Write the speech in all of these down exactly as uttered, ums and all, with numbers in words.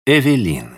Эвелин.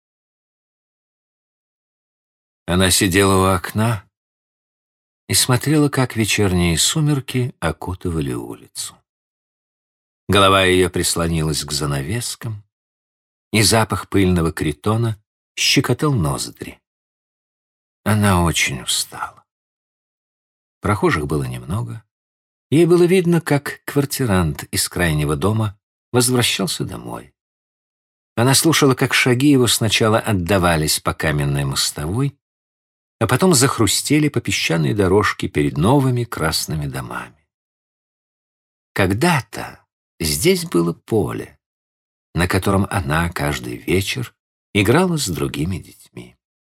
Она сидела у окна и смотрела, как вечерние сумерки окутывали улицу. Голова ее прислонилась к занавескам, и запах пыльного критона щекотал ноздри. Она очень устала. Прохожих было немного. Ей было видно, как квартирант из крайнего дома возвращался домой. Она слушала, как шаги его сначала отдавались по каменной мостовой, а потом захрустели по песчаной дорожке перед новыми красными домами. Когда-то здесь было поле, на котором она каждый вечер играла с другими детьми.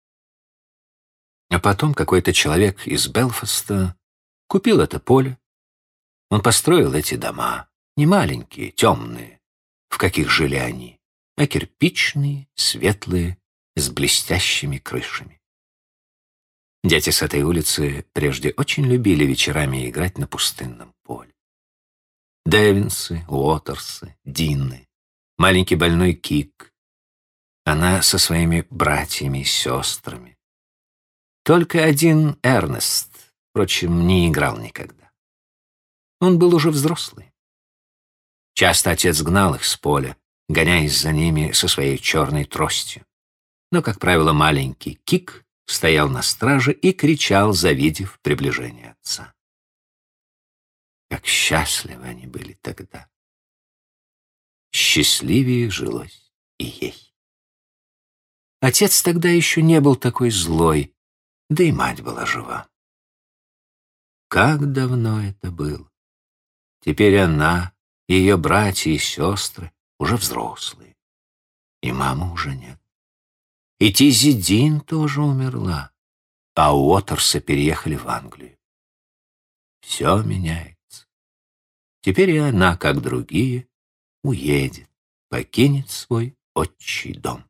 А потом какой-то человек из Белфаста купил это поле. Он построил эти дома, не маленькие, темные, в каких жили они, а кирпичные, светлые, с блестящими крышами. Дети с этой улицы прежде очень любили вечерами играть на пустынном поле. Дэвинсы, Уотерсы, Динны, маленький больной Кик. Она со своими братьями и сестрами. Только один Эрнест, впрочем, не играл никогда. Он был уже взрослый. Часто отец гнал их с поля, гоняясь за ними со своей черной тростью. Но, как правило, маленький Кик стоял на страже и кричал, завидев приближение отца. Как счастливы они были тогда. Счастливее жилось и ей. Отец тогда еще не был такой злой, да и мать была жива. Как давно это было! Теперь она, ее братья и сестры уже взрослые, и мамы уже нет. И Тизи Дин тоже умерла, а Уотерсы переехали в Англию. Все меняется. Теперь и она, как другие, уедет, покинет свой отчий дом.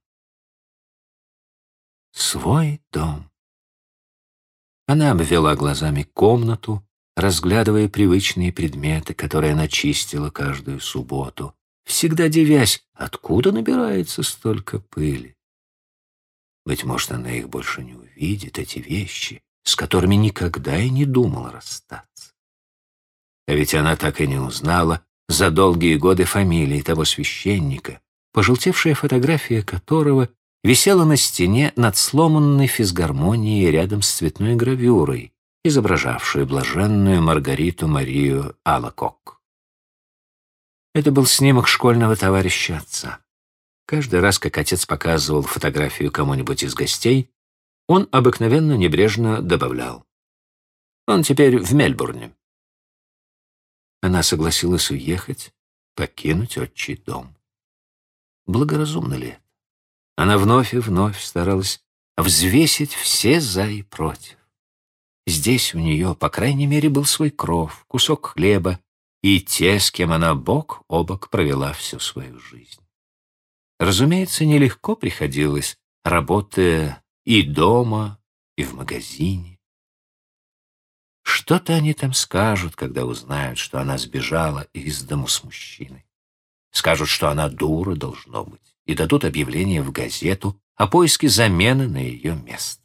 Свой дом. Она обвела глазами комнату, разглядывая привычные предметы, которые она чистила каждую субботу, всегда дивясь, откуда набирается столько пыли. Быть может, она их больше не увидит, эти вещи, с которыми никогда и не думала расстаться. А ведь она так и не узнала за долгие годы фамилии того священника, пожелтевшая фотография которого висела на стене над сломанной физгармонией рядом с цветной гравюрой, изображавшую блаженную Маргариту Марию Алакок. Это был снимок школьного товарища отца. Каждый раз, как отец показывал фотографию кому-нибудь из гостей, он обыкновенно небрежно добавлял: «Он теперь в Мельбурне». Она согласилась уехать, покинуть отчий дом. Благоразумно ли это? Она вновь и вновь старалась взвесить все «за» и «против». Здесь у нее, по крайней мере, был свой кров, кусок хлеба и те, с кем она бок о бок провела всю свою жизнь. Разумеется, нелегко приходилось, работая и дома, и в магазине. Что-то они там скажут, когда узнают, что она сбежала из дому с мужчиной. Скажут, что она дура, должно быть, и дадут объявление в газету о поиске замены на ее место.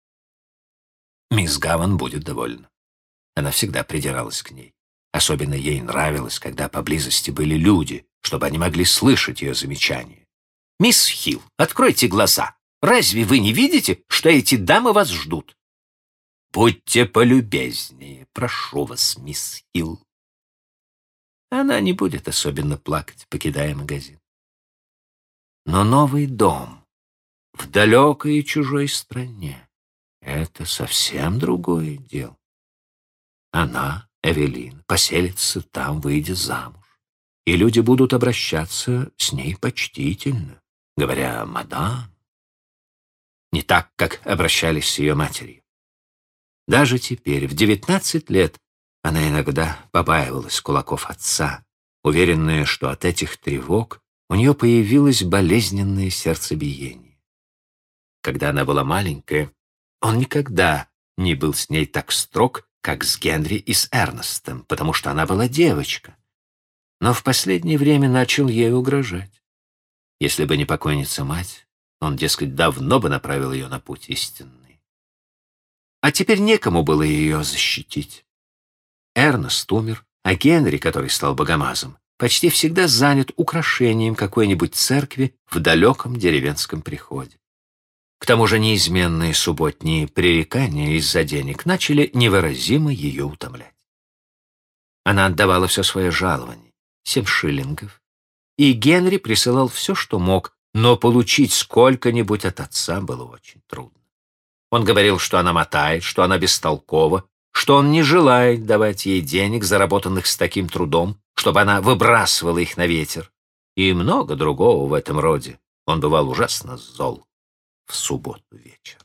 Мисс Гаван будет довольна. Она всегда придиралась к ней. Особенно ей нравилось, когда поблизости были люди, чтобы они могли слышать ее замечания. «Мисс Хилл, откройте глаза. Разве вы не видите, что эти дамы вас ждут?» «Будьте полюбезнее, прошу вас, мисс Хилл». Она не будет особенно плакать, покидая магазин. Но новый дом в далекой и чужой стране — это совсем другое дело. Она, Эвелин, поселится там, выйдя замуж, и люди будут обращаться с ней почтительно, говоря «мадам», не так, как обращались с ее матерью. Даже теперь, в девятнадцать лет, она иногда побаивалась кулаков отца, уверенная, что от этих тревог у нее появилось болезненное сердцебиение. Когда она была маленькая, он никогда не был с ней так строг, как с Генри и с Эрнестом, потому что она была девочка. Но в последнее время начал ей угрожать. Если бы не покойница-мать, он, дескать, давно бы направил ее на путь истинный. А теперь некому было ее защитить. Эрнест умер, а Генри, который стал богомазом, почти всегда занят украшением какой-нибудь церкви в далеком деревенском приходе. К тому же неизменные субботние пререкания из-за денег начали невыразимо ее утомлять. Она отдавала все свое жалование, семь шиллингов, и Генри присылал все, что мог, но получить сколько-нибудь от отца было очень трудно. Он говорил, что она мотает, что она бестолкова, что он не желает давать ей денег, заработанных с таким трудом, чтобы она выбрасывала их на ветер, и много другого в этом роде. Он бывал ужасно зол в субботу вечером.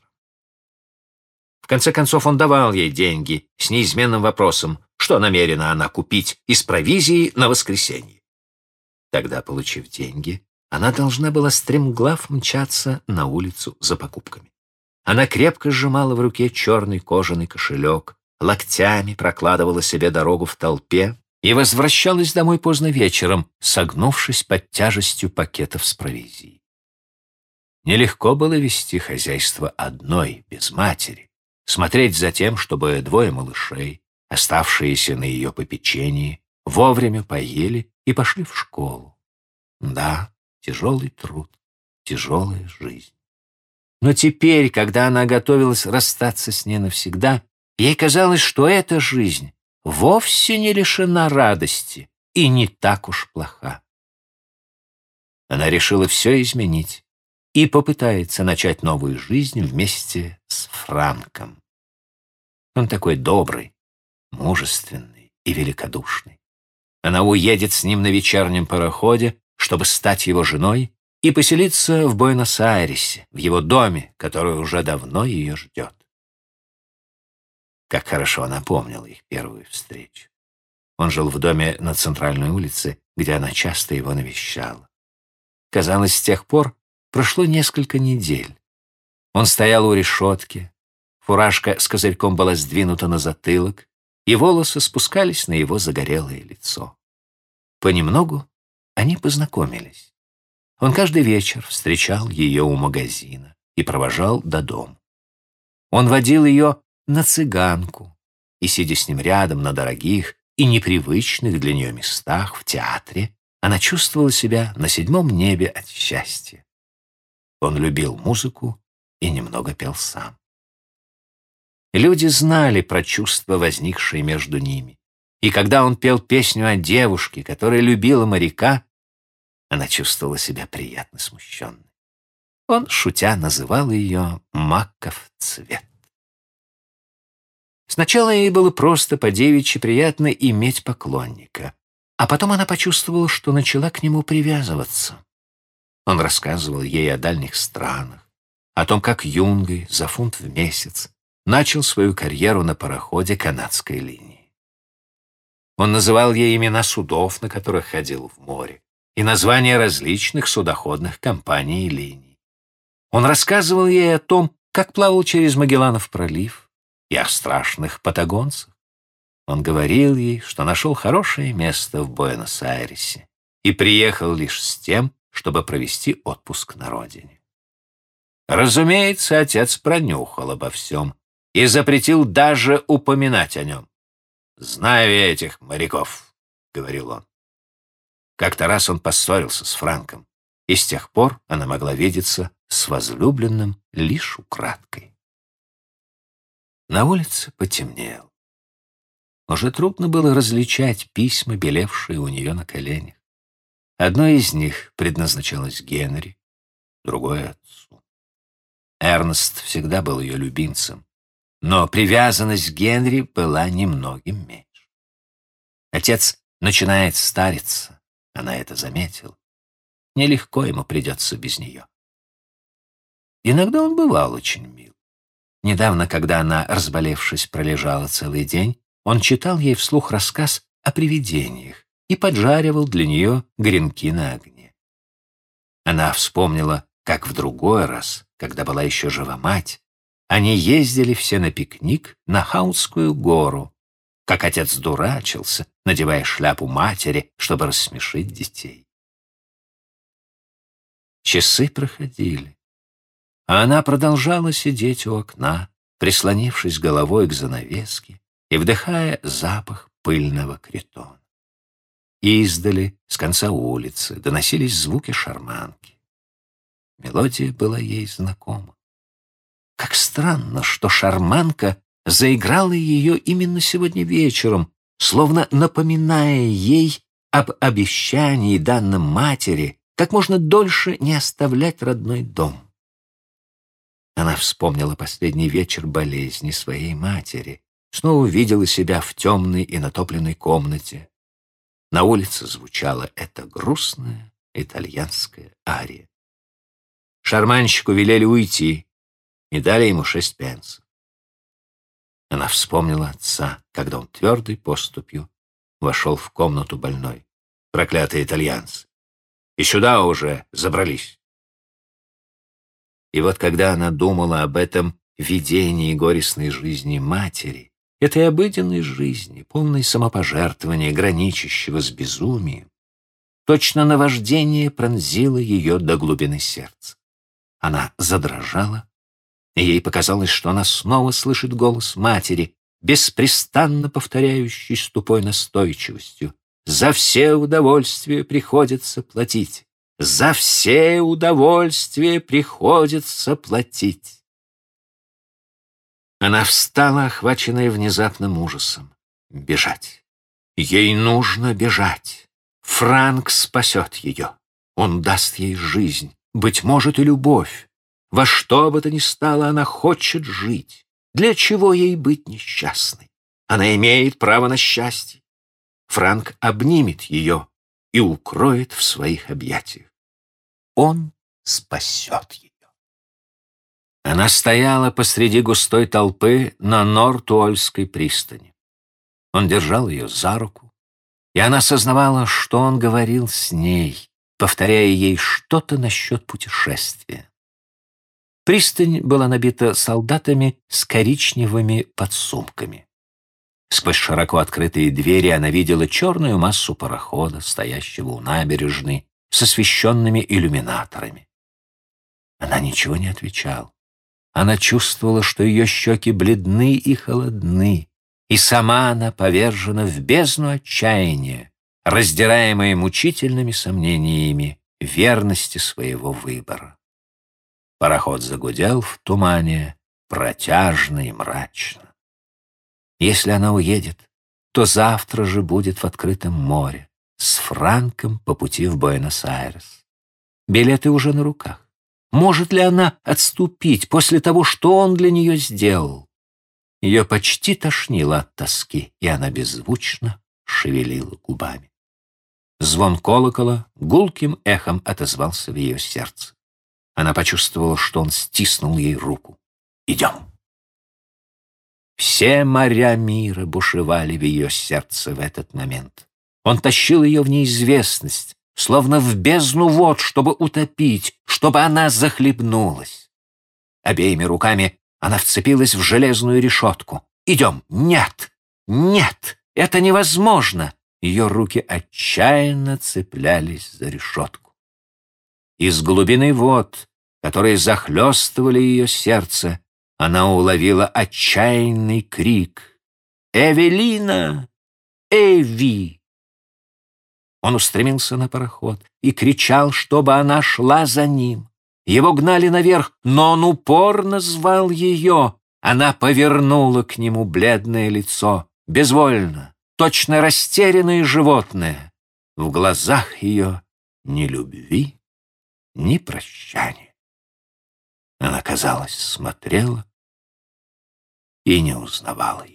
В конце концов он давал ей деньги с неизменным вопросом, что намерена она купить из провизии на воскресенье. Тогда, получив деньги, она должна была стремглав мчаться на улицу за покупками. Она крепко сжимала в руке черный кожаный кошелек, локтями прокладывала себе дорогу в толпе и возвращалась домой поздно вечером, согнувшись под тяжестью пакетов с провизией. Нелегко было вести хозяйство одной, без матери, смотреть за тем, чтобы двое малышей, оставшиеся на ее попечении, вовремя поели и пошли в школу. Да, тяжелый труд, тяжелая жизнь. Но теперь, когда она готовилась расстаться с ней навсегда, ей казалось, что эта жизнь вовсе не лишена радости и не так уж плоха. Она решила все изменить и попытается начать новую жизнь вместе с Франком. Он такой добрый, мужественный и великодушный. Она уедет с ним на вечернем пароходе, чтобы стать его женой и поселиться в Буэнос-Айресе, в его доме, который уже давно ее ждет. Как хорошо она помнила их первую встречу. Он жил в доме на центральной улице, где она часто его навещала. Казалось, с тех пор прошло несколько недель. Он стоял у решетки, фуражка с козырьком была сдвинута на затылок, и волосы спускались на его загорелое лицо. Понемногу они познакомились. Он каждый вечер встречал ее у магазина и провожал до дома. Он водил ее на цыганку, и, сидя с ним рядом на дорогих и непривычных для нее местах в театре, она чувствовала себя на седьмом небе от счастья. Он любил музыку и немного пел сам. Люди знали про чувства, возникшие между ними, и когда он пел песню о девушке, которая любила моряка, она чувствовала себя приятно смущенной. Он, шутя, называл ее «маков цвет». Сначала ей было просто по-девичьи приятно иметь поклонника, а потом она почувствовала, что начала к нему привязываться. Он рассказывал ей о дальних странах, о том, как юнгой за фунт в месяц начал свою карьеру на пароходе канадской линии. Он называл ей имена судов, на которых ходил в море, и названия различных судоходных компаний и линий. Он рассказывал ей о том, как плавал через Магелланов пролив, и о страшных патагонцах. Он говорил ей, что нашел хорошее место в Буэнос-Айресе и приехал лишь с тем, чтобы провести отпуск на родине. Разумеется, отец пронюхал обо всем и запретил даже упоминать о нем. «Знаю я этих моряков», — говорил он. Как-то раз он поссорился с Франком, и с тех пор она могла видеться с возлюбленным лишь украдкой. На улице потемнело. Уже трудно было различать письма, белевшие у нее на коленях. Одно из них предназначалось Генри, другое — отцу. Эрнест всегда был ее любимцем, но привязанность к Генри была немногим меньше. Отец начинает стариться, она это заметила. Нелегко ему придется без нее. Иногда он бывал очень мил. Недавно, когда она, разболевшись, пролежала целый день, он читал ей вслух рассказ о привидениях и поджаривал для нее гренки на огне. Она вспомнила, как в другой раз, когда была еще жива мать, они ездили все на пикник на Хаутскую гору, как отец дурачился, надевая шляпу матери, чтобы рассмешить детей. Часы проходили, а она продолжала сидеть у окна, прислонившись головой к занавеске и вдыхая запах пыльного критона. Издали, с конца улицы, доносились звуки шарманки. Мелодия была ей знакома. Как странно, что шарманка заиграла ее именно сегодня вечером, словно напоминая ей об обещании, данном матери, как можно дольше не оставлять родной дом. Она вспомнила последний вечер болезни своей матери, снова увидела себя в темной и натопленной комнате. На улице звучала эта грустная итальянская ария. Шарманщику велели уйти и дали ему шесть пенсов. Она вспомнила отца, когда он твердой поступью вошел в комнату больной. Проклятые итальянцы! И сюда уже забрались. И вот когда она думала об этом видении горестной жизни матери, этой обыденной жизни, полной самопожертвования, граничащего с безумием, точно наваждение пронзило ее до глубины сердца. Она задрожала, и ей показалось, что она снова слышит голос матери, беспрестанно повторяющий с тупой настойчивостью: «За все удовольствия приходится платить! За все удовольствия приходится платить!» Она встала, охваченная внезапным ужасом. Бежать. Ей нужно бежать. Франк спасет ее. Он даст ей жизнь, быть может, и любовь. Во что бы то ни стало, она хочет жить. Для чего ей быть несчастной? Она имеет право на счастье. Франк обнимет ее и укроет в своих объятиях. Он спасет ее. Она стояла посреди густой толпы на Норт-Уольской пристани. Он держал ее за руку, и она сознавала, что он говорил с ней, повторяя ей что-то насчет путешествия. Пристань была набита солдатами с коричневыми подсумками. Сквозь широко открытые двери она видела черную массу парохода, стоящего у набережной, с освещенными иллюминаторами. Она ничего не отвечала. Она чувствовала, что ее щеки бледны и холодны, и сама она повержена в бездну отчаяния, раздираемая мучительными сомнениями верности своего выбора. Пароход загудел в тумане, протяжно и мрачно. Если она уедет, то завтра же будет в открытом море, с Франком по пути в Буэнос-Айрес. Билеты уже на руках. Может ли она отступить после того, что он для нее сделал? Ее почти тошнило от тоски, и она беззвучно шевелила губами. Звон колокола гулким эхом отозвался в ее сердце. Она почувствовала, что он стиснул ей руку. «Идем». Все моря мира бушевали в ее сердце в этот момент. Он тащил ее в неизвестность, словно в бездну вод, чтобы утопить, чтобы она захлебнулась. Обеими руками она вцепилась в железную решетку. «Идем!» «Нет! Нет! Это невозможно!» Ее руки отчаянно цеплялись за решетку. Из глубины вод, которые захлестывали ее сердце, она уловила отчаянный крик: «Эвелина! Эви!» Он устремился на пароход и кричал, чтобы она шла за ним. Его гнали наверх, но он упорно звал ее. Она повернула к нему бледное лицо, безвольно, точно растерянное животное. В глазах ее ни любви, ни прощания. Она, казалось, смотрела и не узнавала его.